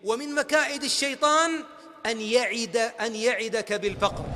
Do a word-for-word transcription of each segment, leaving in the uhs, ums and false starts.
ومن مكائد الشيطان أن يعد أن يعدك بالفقر،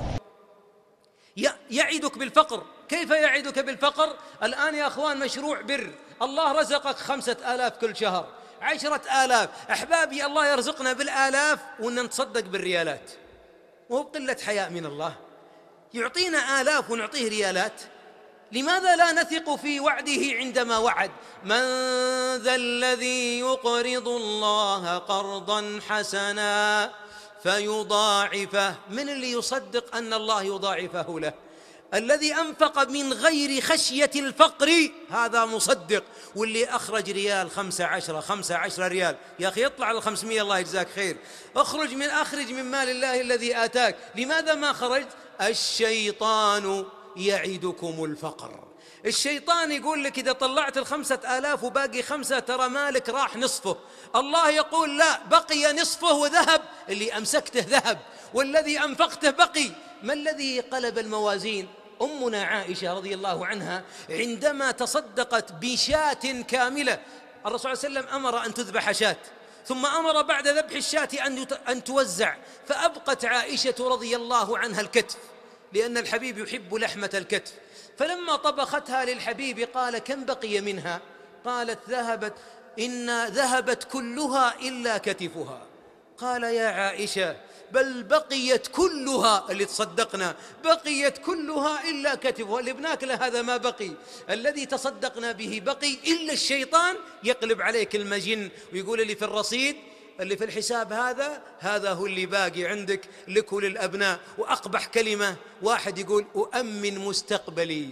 يعدك بالفقر. كيف يعدك بالفقر؟ الآن يا أخوان مشروع بر، الله رزقك خمسة آلاف كل شهر، عشرة آلاف. أحبابي الله يرزقنا بالآلاف ونتصدق بالريالات، وهو قلة حياء من الله، يعطينا آلاف ونعطيه ريالات. لماذا لا نثق في وعده عندما وعد؟ من ذا الذي يقرض الله قرضا حسنا فيضاعفه؟ من اللي يصدق أن الله يضاعفه له؟ الذي أنفق من غير خشية الفقر هذا مصدق. واللي أخرج ريال خمسة عشرة خمسة عشرة ريال، يا أخي يطلع على الخمسمية الله يجزاك خير، أخرج من أخرج من مال الله الذي آتاك. لماذا ما خرجت؟ الشيطان يعدكم الفقر. الشيطان يقول لك إذا طلعت الخمسة آلاف وباقي خمسة ترى مالك راح نصفه. الله يقول لا، بقي نصفه وذهب، اللي أمسكته ذهب والذي أنفقته بقي. ما الذي قلب الموازين؟ أمنا عائشة رضي الله عنها عندما تصدقت بشاة كاملة، الرسول صلى الله عليه وسلم أمر أن تذبح شاة، ثم أمر بعد ذبح الشاة أن توزع، فأبقت عائشة رضي الله عنها الكتف، لأن الحبيب يحب لحمة الكتف. فلما طبختها للحبيب قال كم بقي منها؟ قالت ذهبت إن ذهبت كلها إلا كتفها. قال يا عائشة بل بقيت كلها، اللي تصدقنا بقيت كلها إلا كتفها، اللي بناكله هذا ما بقي، الذي تصدقنا به بقي، إلا الشيطان يقلب عليك المجن ويقول اللي في الرصيد اللي في الحساب هذا هذا هو اللي باقي عندك لك وللأبناء. وأقبح كلمة واحد يقول أؤمن مستقبلي.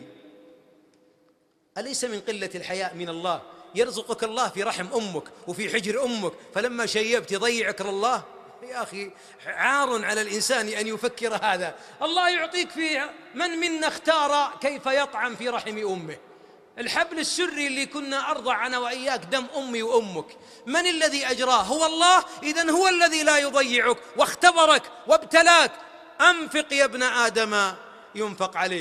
أليس من قلة الحياء من الله؟ يرزقك الله في رحم أمك وفي حجر أمك، فلما شيبت يضيعك لله؟ يا أخي عار على الإنسان أن يفكر هذا. الله يعطيك في من منا اختار كيف يطعم في رحم أمه. الحبل السري اللي كنا أرضع أنا وإياك دم أمي وأمك، من الذي أجراه؟ هو الله. إذن هو الذي لا يضيعك واختبرك وابتلاك. أنفق يا ابن آدم ينفق عليك.